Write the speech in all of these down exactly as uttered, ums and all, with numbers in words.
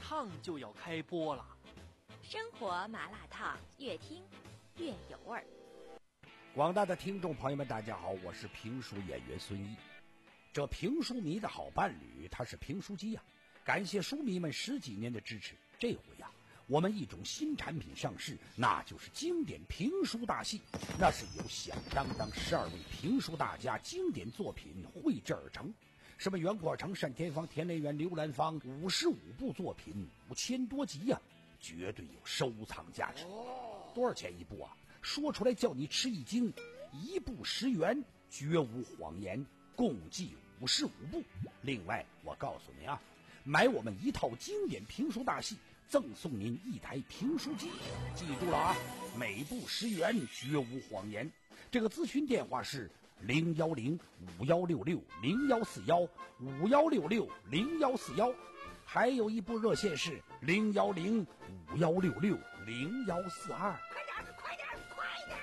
烫就要开播了。 生活麻辣烫，越听越有味儿。 广大的听众朋友们，大家好，我是评书演员孙一。这评书迷的好伴侣，他是评书机呀、啊！感谢书迷们十几年的支持。这回呀、啊，我们一种新产品上市，那就是经典评书大戏。那是由响当当十二位评书大家经典作品绘制而成。什么袁阔成、单田芳、田连元、刘兰芳，五十五部作品，五千多集呀、啊，绝对有收藏价值。多少钱一部啊？说出来叫你吃一惊，一部十元，绝无谎言，共计五十五部。另外，我告诉你啊，买我们一套经典评书大戏，赠送您一台评书机。记住了啊，每部十元，绝无谎言。这个咨询电话是零幺零五幺六六零幺四幺五幺六六零幺四幺，还有一部热线是零幺零五幺六六零幺四二。 快点，快点！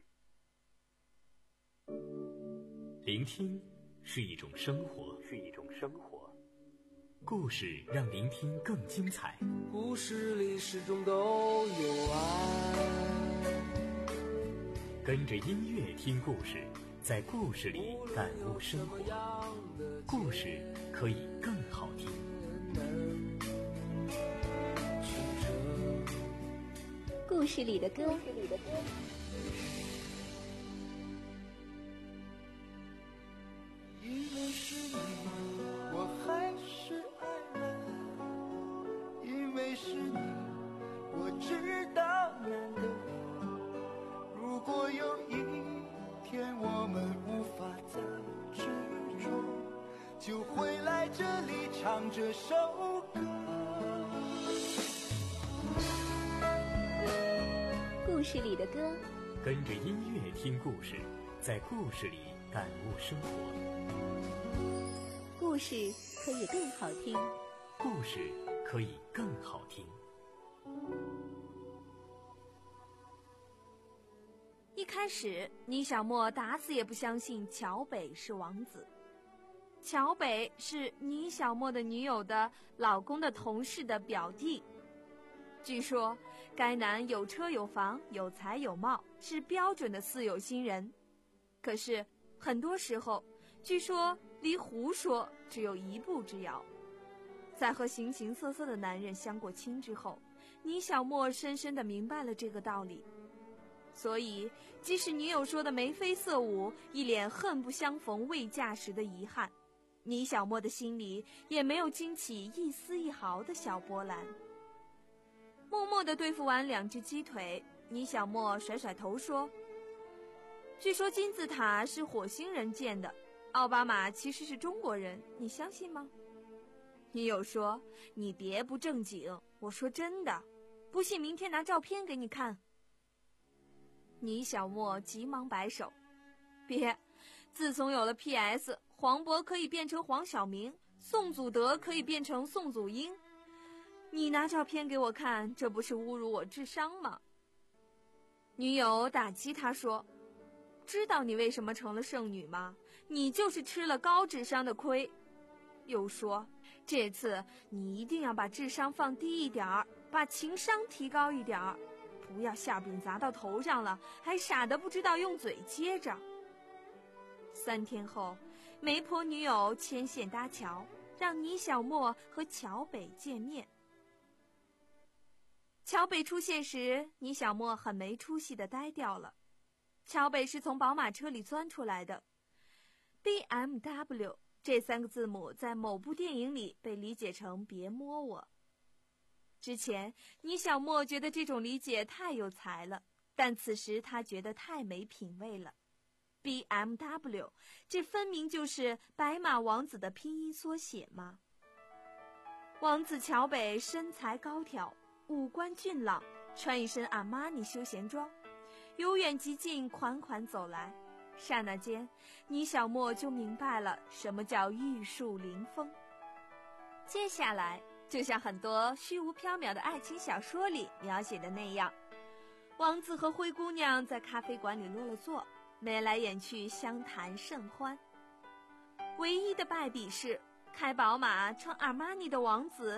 聆听是一种生活，是一种生活。故事让聆听更精彩。 故事里始终都有爱。 跟着音乐听故事，在故事里感悟生活。故事可以更好听。 故事里的歌，故事里的歌。 因为是你，我还是爱了；因为是你，我知道难得。如果有一天我们无法再执着，就回来这里唱这首歌。 故事里的歌， 跟着音乐听故事，在故事里感悟生活。 故事可以更好听， 故事可以更好听。 一开始，倪小沫打死也不相信乔北是王子。乔北是倪小沫的女友的老公的同事的表弟。据说该男有车有房，有才有貌，是标准的四有新人。可是很多时候，据说离胡说只有一步之遥。在和形形色色的男人相过亲之后，倪小沫深深地明白了这个道理。所以即使女友说的眉飞色舞，一脸恨不相逢未嫁时的遗憾，倪小沫的心里也没有惊起一丝一毫的小波澜。默默地对付完两只鸡腿，倪小沫甩甩头说，据说金字塔是火星人建的，奥巴马其实是中国人，你相信吗？女友说，你别不正经，我说真的，不信明天拿照片给你看。倪小沫急忙摆手，别，自从有了 P S， 黄渤可以变成黄晓明，宋祖德可以变成宋祖英，你拿照片给我看，这不是侮辱我智商吗？女友打击他说，知道你为什么成了剩女吗？你就是吃了高智商的亏。又说，这次你一定要把智商放低一点儿，把情商提高一点儿，不要馅饼砸到头上了，还傻得不知道用嘴接着。三天后，媒婆女友牵线搭桥，让倪小沫和乔北见面。乔北出现时，倪小沫很没出息地呆掉了。乔北是从宝马车里钻出来的。 B M W 这三个字母在某部电影里被理解成别摸我。之前倪小沫觉得这种理解太有才了，但此时他觉得太没品位了。 B M W 这分明就是白马王子的拼音缩写吗？王子乔北身材高挑，五官俊朗，穿一身阿玛尼休闲装，由远及近款款走来。刹那间，倪小沫就明白了什么叫玉树临风。接下来就像很多虚无缥缈的爱情小说里描写的那样，王子和灰姑娘在咖啡馆里落了座，眉来眼去，相谈甚欢。唯一的败笔是，开宝马穿阿玛尼的王子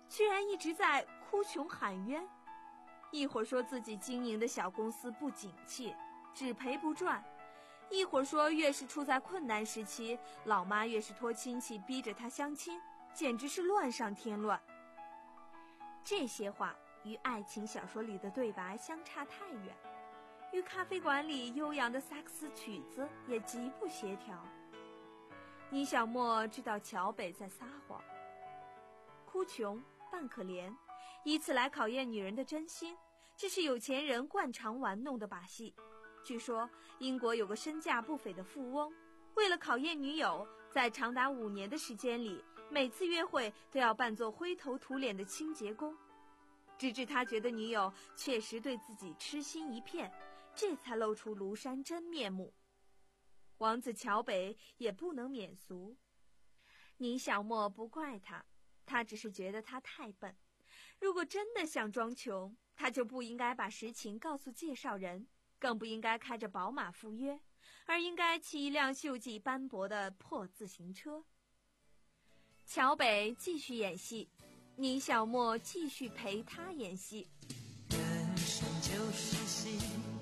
居然一直在哭穷喊冤，一会儿说自己经营的小公司不景气，只赔不赚，一会儿说越是处在困难时期，老妈越是托亲戚逼着他相亲，简直是乱上添乱。这些话与爱情小说里的对白相差太远，与咖啡馆里悠扬的萨克斯曲子也极不协调。倪小沫知道乔北在撒谎，哭穷扮可怜，以此来考验女人的真心，这是有钱人惯常玩弄的把戏。据说英国有个身价不菲的富翁，为了考验女友，在长达五年的时间里，每次约会都要扮作灰头土脸的清洁工，直至他觉得女友确实对自己痴心一片，这才露出庐山真面目。王子乔北也不能免俗，倪小沫不怪他，他只是觉得他太笨。如果真的想装穷，他就不应该把实情告诉介绍人，更不应该开着宝马赴约，而应该骑一辆锈迹斑驳的破自行车。乔北继续演戏，倪小沫继续陪他演戏。 人生就是戏，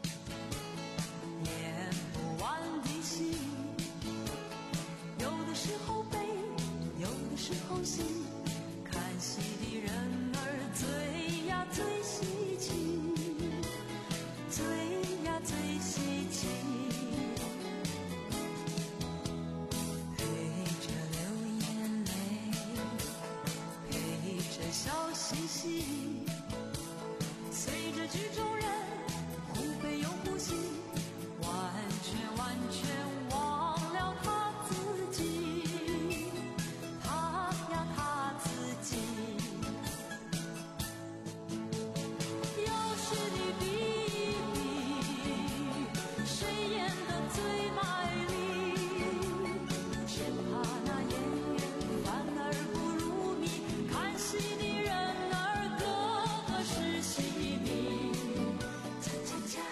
演不完的戏，有的时候悲，有的时候喜，看戏的人儿最呀最稀奇，最呀最稀奇，陪着流眼泪，陪着笑嘻嘻，随着剧中人忽悲又忽喜，完全完全忘了他自己，他呀他自己。要是你比一比，谁演得最卖力，只怕那演员反而不如你，看戏的人儿个个是戏迷。恰恰恰。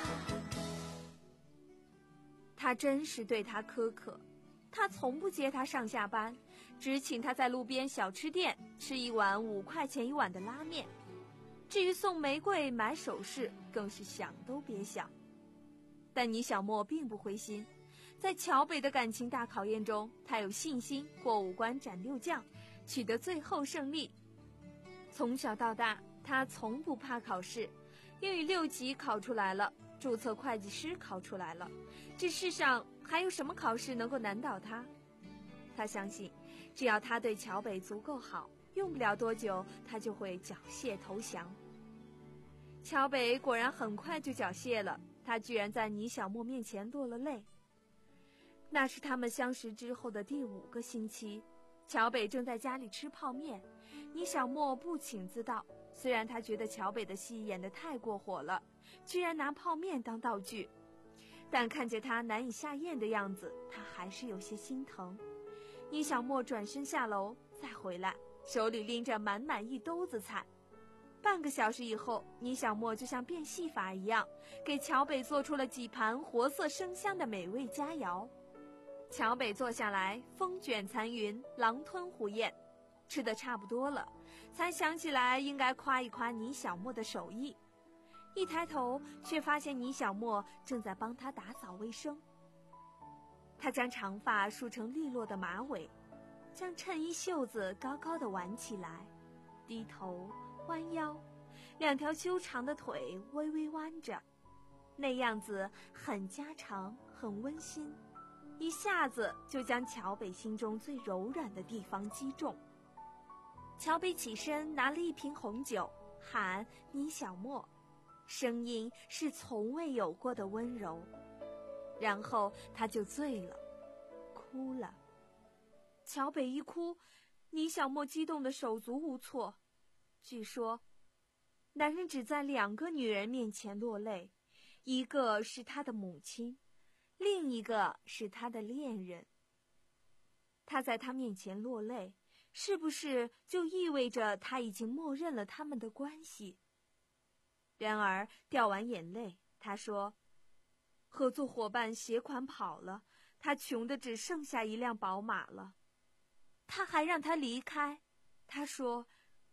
他真是对他苛刻，他从不接他上下班，只请他在路边小吃店吃一碗五块钱一碗的拉面。至于送玫瑰买首饰，更是想都别想。但倪小沫并不灰心，在乔北的感情大考验中，他有信心过五关斩六将，取得最后胜利。从小到大，他从不怕考试，英语六级考出来了，注册会计师考出来了，这世上还有什么考试能够难倒他？他相信，只要他对乔北足够好，用不了多久，他就会缴械投降。乔北果然很快就缴械了，他居然在倪小沫面前落了泪。那是他们相识之后的第五个星期，乔北正在家里吃泡面，倪小沫不请自到。虽然他觉得乔北的戏演得太过火了，居然拿泡面当道具，但看见他难以下咽的样子，他还是有些心疼。倪小沫转身下楼，再回来，手里拎着满满一兜子菜。半个小时以后，倪小沫就像变戏法一样，给乔北做出了几盘活色生香的美味佳肴。乔北坐下来，风卷残云，狼吞虎咽，吃得差不多了，才想起来应该夸一夸倪小沫的手艺。一抬头，却发现倪小沫正在帮他打扫卫生。他将长发梳成利落的马尾，将衬衣袖子高高的挽起来，低头弯腰，两条修长的腿微微弯着，那样子很家常，很温馨，一下子就将乔北心中最柔软的地方击中。乔北起身拿了一瓶红酒，喊倪小沫，声音是从未有过的温柔。然后他就醉了，哭了。乔北一哭，倪小沫激动得手足无措。据说，男人只在两个女人面前落泪，一个是他的母亲，另一个是他的恋人。他在他面前落泪，是不是就意味着他已经默认了他们的关系？然而掉完眼泪，他说，合作伙伴携款跑了，他穷得只剩下一辆宝马了。他还让他离开，他说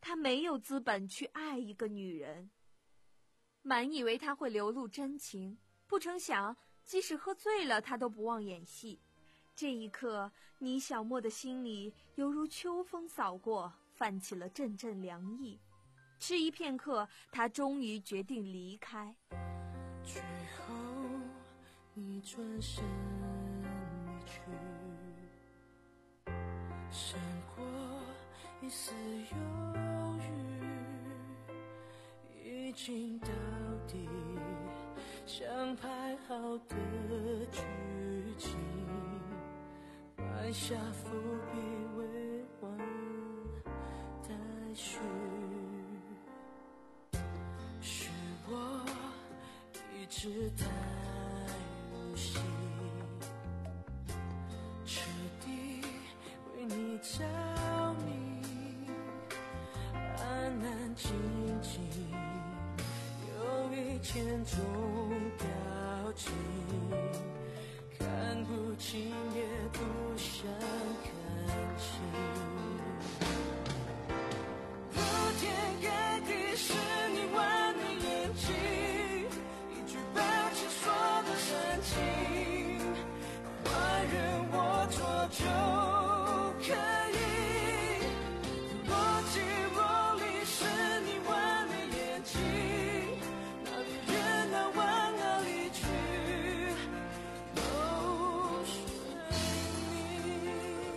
他没有资本去爱一个女人。满以为他会流露真情，不成想即使喝醉了他都不忘演戏。这一刻，倪小沫的心里犹如秋风扫过，泛起了阵阵凉意。迟疑片刻，他终于决定离开。 最后你转身离去，闪过一丝犹豫，已经到底像排好的剧情，埋下伏笔未完待续。是我一直太入戏，彻底为你着迷，安安静静有一千种表情，看不清也不想看清。铺天盖地是你完美演技，一句抱歉说的深情，换人我做就可以。若即若离是你完美演技，哪里人哪往哪里去，都是你。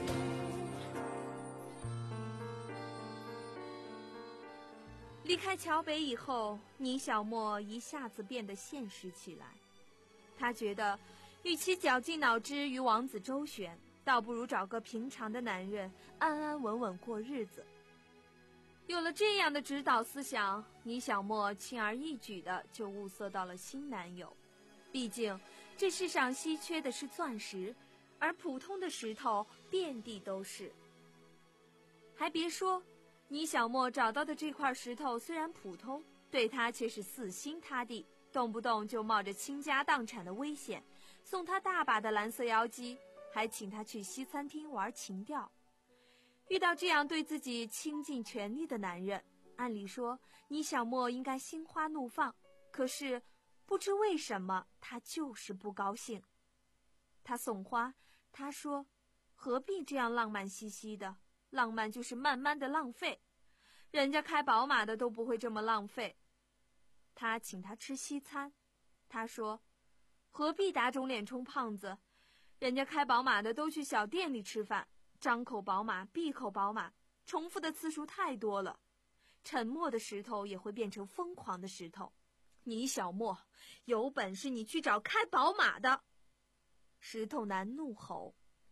离开桥北以后，倪小沫一下子变得现实起来。他觉得，与其绞尽脑汁与王子周旋，倒不如找个平常的男人，安安稳稳过日子。有了这样的指导思想，倪小沫轻而易举的就物色到了新男友。毕竟，这世上稀缺的是钻石，而普通的石头遍地都是。还别说，倪小沫找到的这块石头虽然普通，对他却是死心塌地，动不动就冒着倾家荡产的危险，送他大把的蓝色妖姬，还请他去西餐厅玩情调。遇到这样对自己倾尽全力的男人，按理说倪小沫应该心花怒放，可是不知为什么他就是不高兴。他送花，他说何必这样浪漫兮兮的，浪漫就是慢慢的浪费，人家开宝马的都不会这么浪费。他请他吃西餐，他说何必打肿脸充胖子，人家开宝马的都去小店里吃饭，张口宝马闭口宝马，重复的次数太多了，沉默的石头也会变成疯狂的石头。倪小沫，有本事你去找开宝马的！石头男怒吼。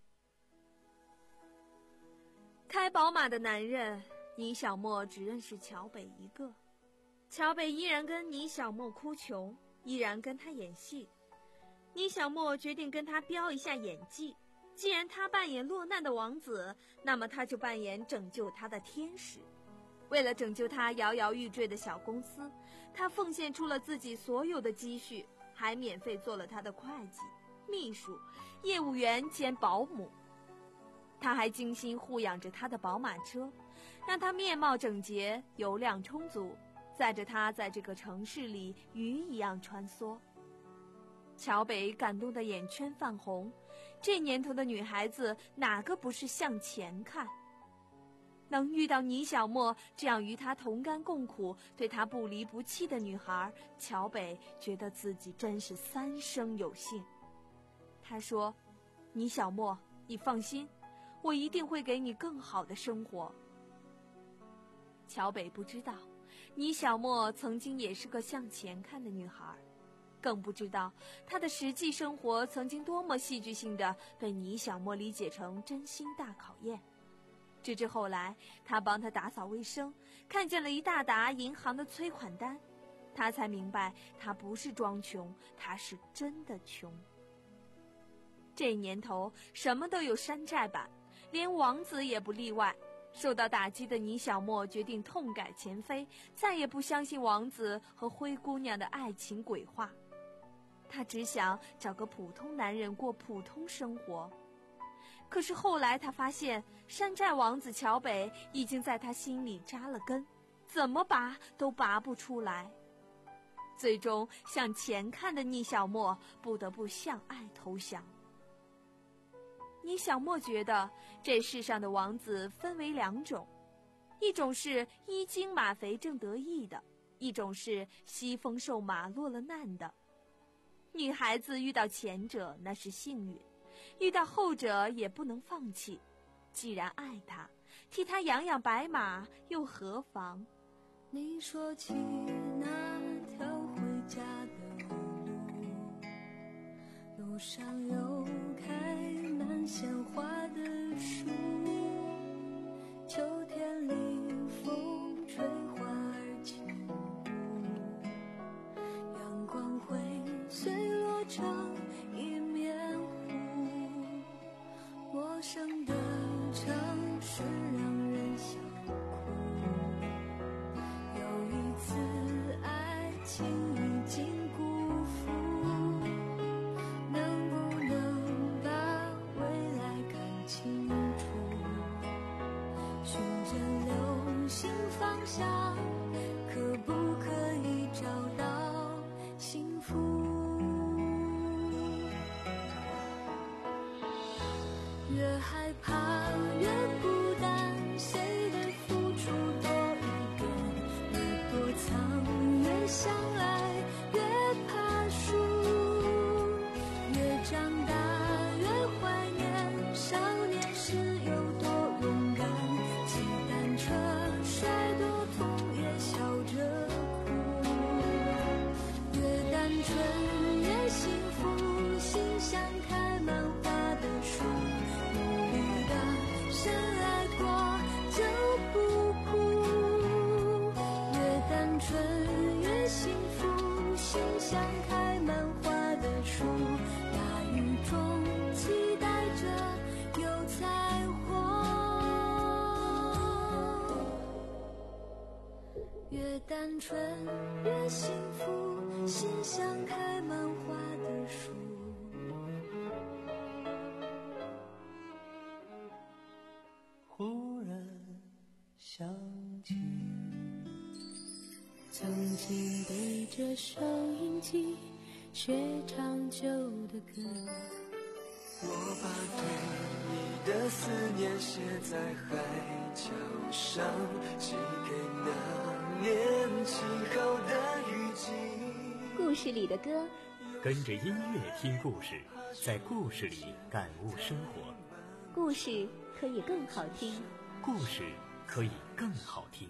开宝马的男人，倪小沫只认识桥北一个。桥北依然跟倪小沫哭穷，依然跟他演戏。倪小沫决定跟他飙一下演技，既然他扮演落难的王子，那么他就扮演拯救他的天使。为了拯救他摇摇欲坠的小公司，他奉献出了自己所有的积蓄，还免费做了他的会计、秘书、业务员兼保姆。他还精心护养着他的宝马车，让他面貌整洁、油量充足，载着他在这个城市里鱼一样穿梭。桥北感动的眼圈泛红，这年头的女孩子哪个不是向前看？能遇到倪小沫这样与他同甘共苦、对他不离不弃的女孩，桥北觉得自己真是三生有幸。他说：倪小沫，你放心，我一定会给你更好的生活。桥北不知道，倪小沫曾经也是个向前看的女孩，更不知道她的实际生活曾经多么戏剧性的被倪小沫理解成真心大考验。直至后来，他帮她打扫卫生，看见了一大沓银行的催款单，他才明白他不是装穷，他是真的穷。这年头什么都有山寨版，连王子也不例外。受到打击的倪小沫决定痛改前非，再也不相信王子和灰姑娘的爱情鬼话。他只想找个普通男人过普通生活。 可是后来他发现山寨王子乔北已经在他心里扎了根，怎么拔都拔不出来。最终向前看的倪小沫不得不向爱投降。倪小沫觉得这世上的王子分为两种，一种是衣精马肥正得意的，一种是西风瘦马落了难的。女孩子遇到前者那是幸运，遇到后者也不能放弃。既然爱他，替他养养白马又何妨？ 你说起那条回家的路，路上有开满鲜花的树，秋天里风吹花儿轻舞，阳光会碎落成一面湖。陌生的城市让人想哭，有一次爱情已经辜负，能不能把未来看清楚？寻着流星方向，可不可以找到幸福？越害怕越孤单，谁的付出多一点，越躲藏越相爱，越怕输，越长大越怀念少年时有多勇敢，骑单车摔多痛也笑着哭，越单纯越幸福，心像开满花的树，深爱过就不哭，越单纯越幸福，心像开满花的树，大雨中期待着有彩虹。越单纯越幸福，心像开满花的树。 忽然想起曾经对着收音机学唱旧的歌， 我把对你的思念写在海角上，寄给那年起好的雨季。 故事里的歌， 跟着音乐听故事，在故事里感悟生活。 故事可以更好听， 故事可以更好听。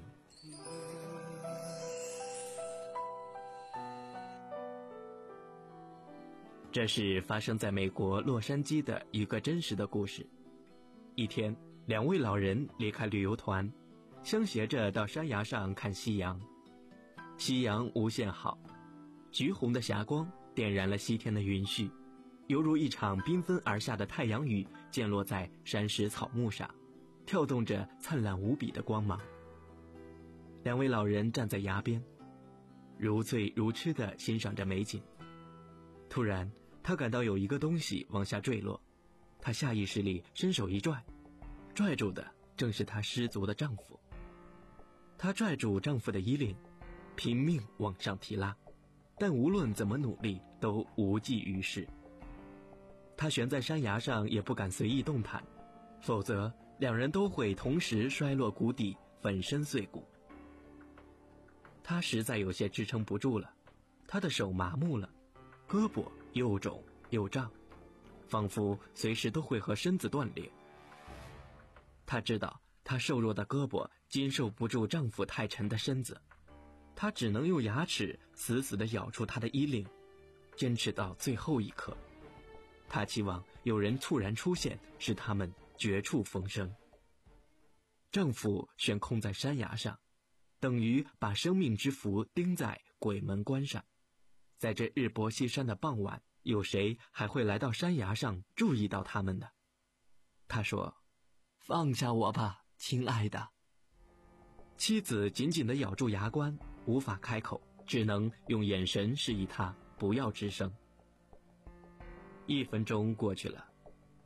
这是发生在美国洛杉矶的一个真实的故事。一天，两位老人离开旅游团，相携着到山崖上看夕阳。夕阳无限好，橘红的霞光点燃了西天的云絮，犹如一场缤纷而下的太阳雨溅落在山石草木上，跳动着灿烂无比的光芒。两位老人站在崖边，如醉如痴地欣赏着美景。突然，他感到有一个东西往下坠落，他下意识里伸手一拽，拽住的正是她失足的丈夫。她拽住丈夫的衣领，拼命往上提拉，但无论怎么努力都无济于事。她悬在山崖上也不敢随意动弹，否则两人都会同时摔落谷底，粉身碎骨。她实在有些支撑不住了，她的手麻木了，胳膊又肿又胀，仿佛随时都会和身子断裂。她知道她瘦弱的胳膊经受不住丈夫太沉的身子，她只能用牙齿死死地咬住他的衣领，坚持到最后一刻。她期望有人突然出现，使他们绝处逢生。丈夫悬空在山崖上，等于把生命之符钉在鬼门关上。在这日薄西山的傍晚，有谁还会来到山崖上注意到他们呢？他说：“放下我吧，亲爱的。”妻子紧紧地咬住牙关，无法开口，只能用眼神示意他不要吱声。一分钟过去了，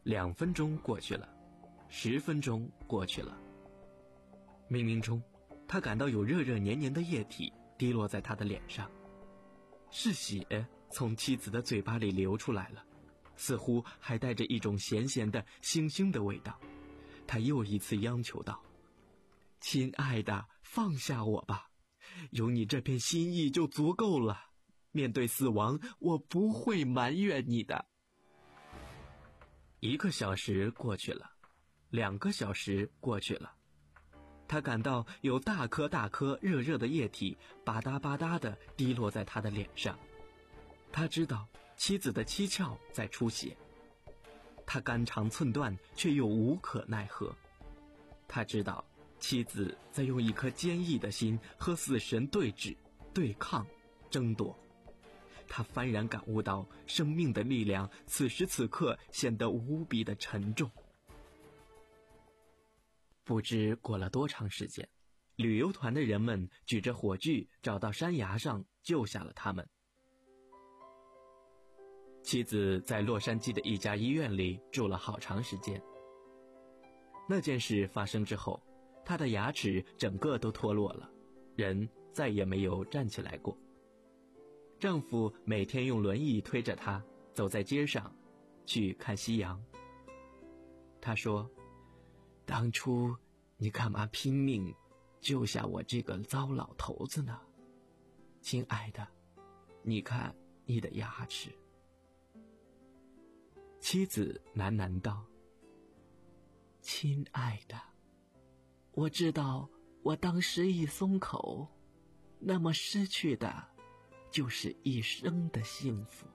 两分钟过去了，十分钟过去了。冥冥中，他感到有热热黏黏的液体滴落在他的脸上，是血从妻子的嘴巴里流出来了，似乎还带着一种咸咸的腥腥的味道。他又一次央求道：亲爱的，放下我吧，有你这片心意就足够了，面对死亡，我不会埋怨你的。一个小时过去了，两个小时过去了，他感到有大颗大颗热热的液体吧嗒吧嗒地滴落在他的脸上。他知道妻子的七窍在出血，他肝肠寸断，却又无可奈何。他知道妻子在用一颗坚毅的心和死神对峙、对抗、争夺。他幡然感悟到生命的力量此时此刻显得无比的沉重。不知过了多长时间，旅游团的人们举着火炬找到山崖上，救下了他们。妻子在洛杉矶的一家医院里住了好长时间。那件事发生之后，她的牙齿整个都脱落了，人再也没有站起来过。丈夫每天用轮椅推着她走在街上去看夕阳。他说：当初你干嘛拼命救下我这个糟老头子呢？亲爱的，你看你的牙齿。妻子喃喃道：亲爱的，我知道我当时一松口，那么失去的就是一生的幸福。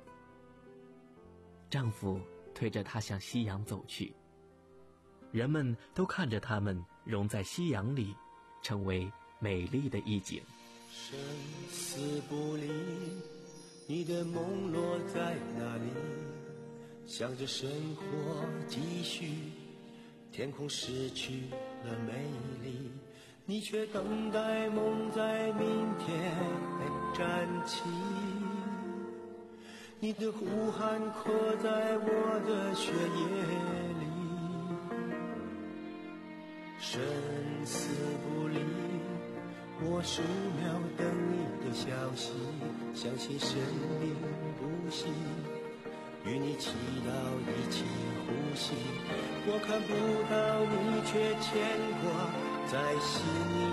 丈夫推着她向夕阳走去，人们都看着他们融在夕阳里，成为美丽的意境。 生死不离，你的梦落在哪里？想着生活继续，天空失去了美丽，你却等待梦在明天站起。你的呼喊刻在我的血液里，生死不离，我数秒等你的消息，相信生命不息，与你祈祷一起呼吸。我看不到你，却牵挂在心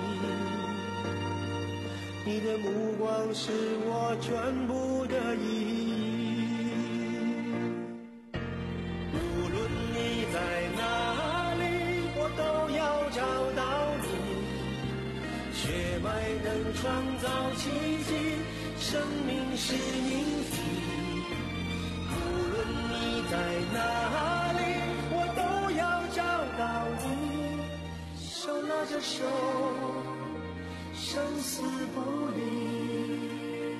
里，你的目光是我全部的意义。无论你在哪里，我都要找到你。血脉能创造奇迹，生命是印记。在哪里，我都要找到你，手拉着手，生死不离。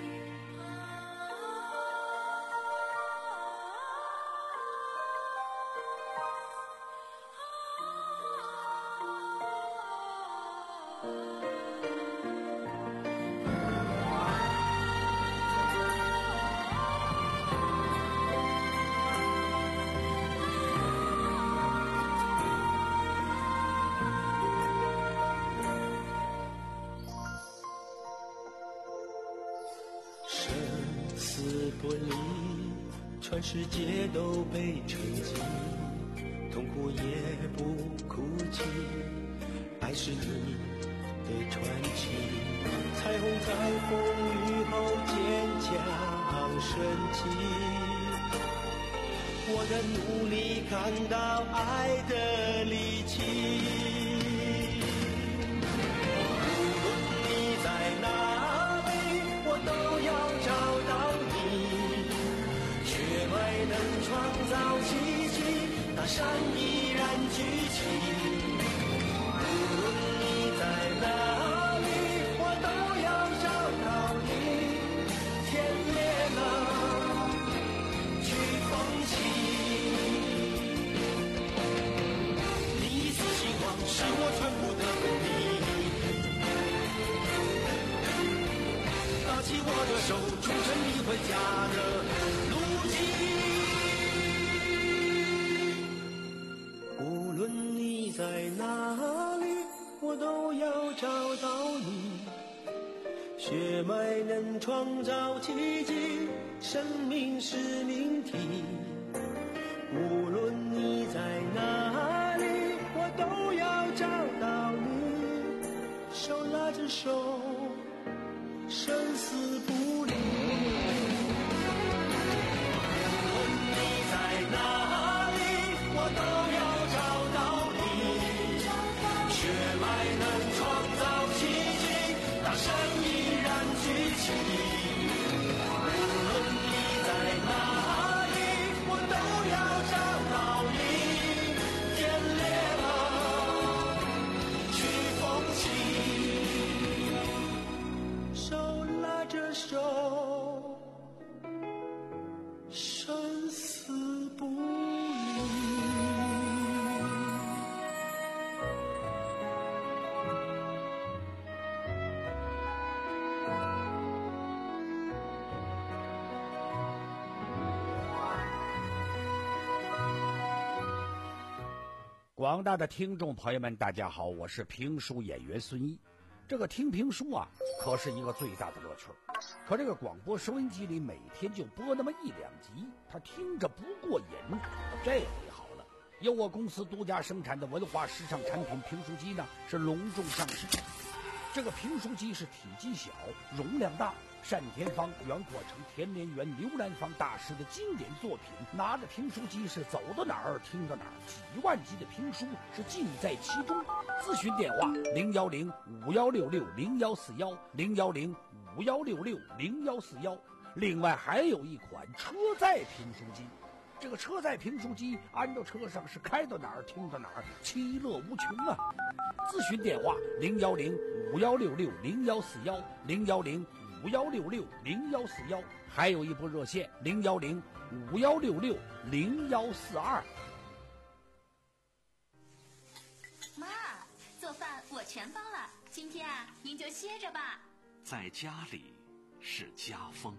不离，全世界都被沉寂，痛苦也不哭泣，爱是你的传奇。彩虹在风雨后坚强升起，我的努力看到爱的力气。无论你在哪里，我都要找到你，血脉能创造奇迹，大山依然举起。无论你在哪里，我都要找到你，天灭了去风起。你一丝希望是我全部的动力，拿起我的手，铸成你回家的路径。 在哪里，我都要找到你。血脉能创造奇迹，生命是命题。无论你在哪里，我都要找到你。手拉着手，生死不离。无论你在哪里，我都要找到你。血脉能创造奇迹，大声依然举起。无论你在哪里，我都要找到你。天裂了，去风起，手拉着手，生死不离。 广大的听众朋友们，大家好，我是评书演员孙一。这个听评书啊，可是一个最大的乐趣。可这个广播收音机里每天就播那么一两集，他听着不过瘾。这回好了，由我公司独家生产的文化时尚产品评书机呢，是隆重上市。这个评书机是体积小，容量大，单田芳、袁阔成、田连元、刘兰芳大师的经典作品，拿着评书机是走到哪儿听到哪儿，几万集的评书是尽在其中。咨询电话零幺零五幺六六零幺四幺零幺零五幺六六零幺四幺。另外还有一款车载评书机，这个车载评书机安到车上是开到哪儿听到哪儿，其乐无穷啊！咨询电话零幺零五幺六六零幺四幺零幺零五幺六六零幺四幺，还有一部热线零幺零五幺六六零幺四二。 妈，做饭我全包了，今天啊，您就歇着吧。 在家里是家风。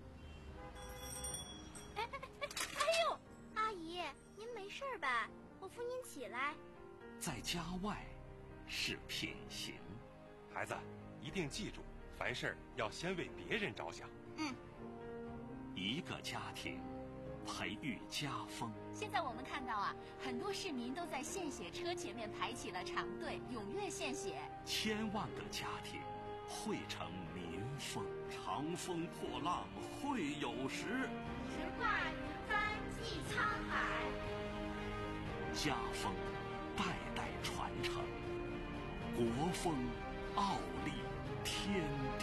哎哎哎！哎呦，阿姨，您没事吧？我扶您起来。 在家外是品行。 孩子，一定记住，凡事要先为别人着想。 嗯。 一个家庭培育家风。 现在我们看到啊，很多市民都在献血车前面排起了长队，踊跃献血。 千万个家庭汇成民风。长风破浪会有时， 直挂云帆济沧海。 家风代代传承，国风傲立天地。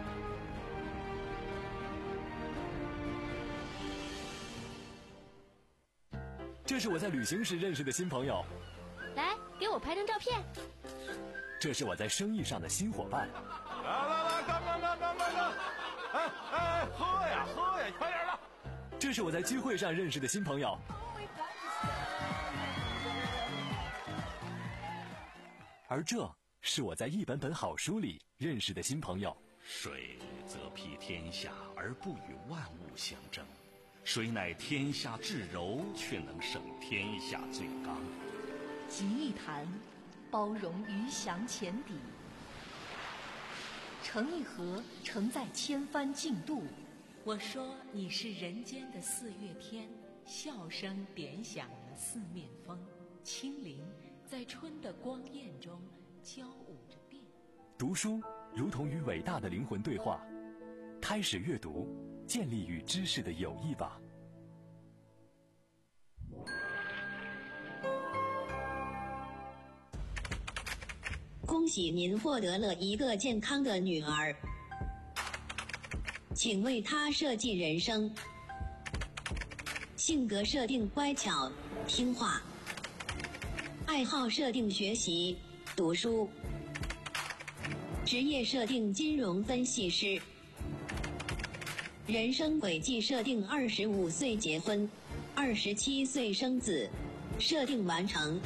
这是我在旅行时认识的新朋友， 来给我拍张照片。 这是我在生意上的新伙伴。 来来来，干干干干干干！哎哎，喝呀喝呀，快点的！ 这是我在聚会上认识的新朋友。而这是我在一本本好书里认识的新朋友。 水则披天下而不与万物相争，水乃天下至柔，却能胜天下最刚。 集一坛，包容鱼翔浅底；盛一盒，承载千帆竞渡。 我说你是人间的四月天，笑声点响了四面风，清灵在春的光艳中交舞着变。 读书如同与伟大的灵魂对话，开始阅读，建立与知识的友谊吧。 恭喜您获得了一个健康的女儿，请为她设计人生。性格设定乖巧听话，爱好设定学习读书，职业设定金融分析师，人生轨迹设定二十五岁结婚，二十七岁生子，设定完成。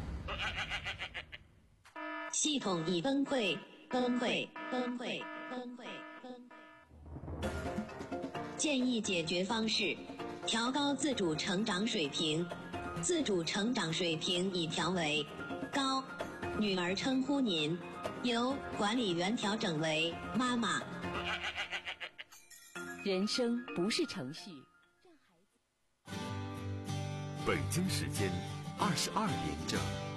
系统已崩溃，崩溃，崩溃，崩溃，崩溃。建议解决方式：调高自主成长水平，自主成长水平已调为高，女儿称呼您，由管理员调整为妈妈。 人生不是程序。 北京时间二十二点整。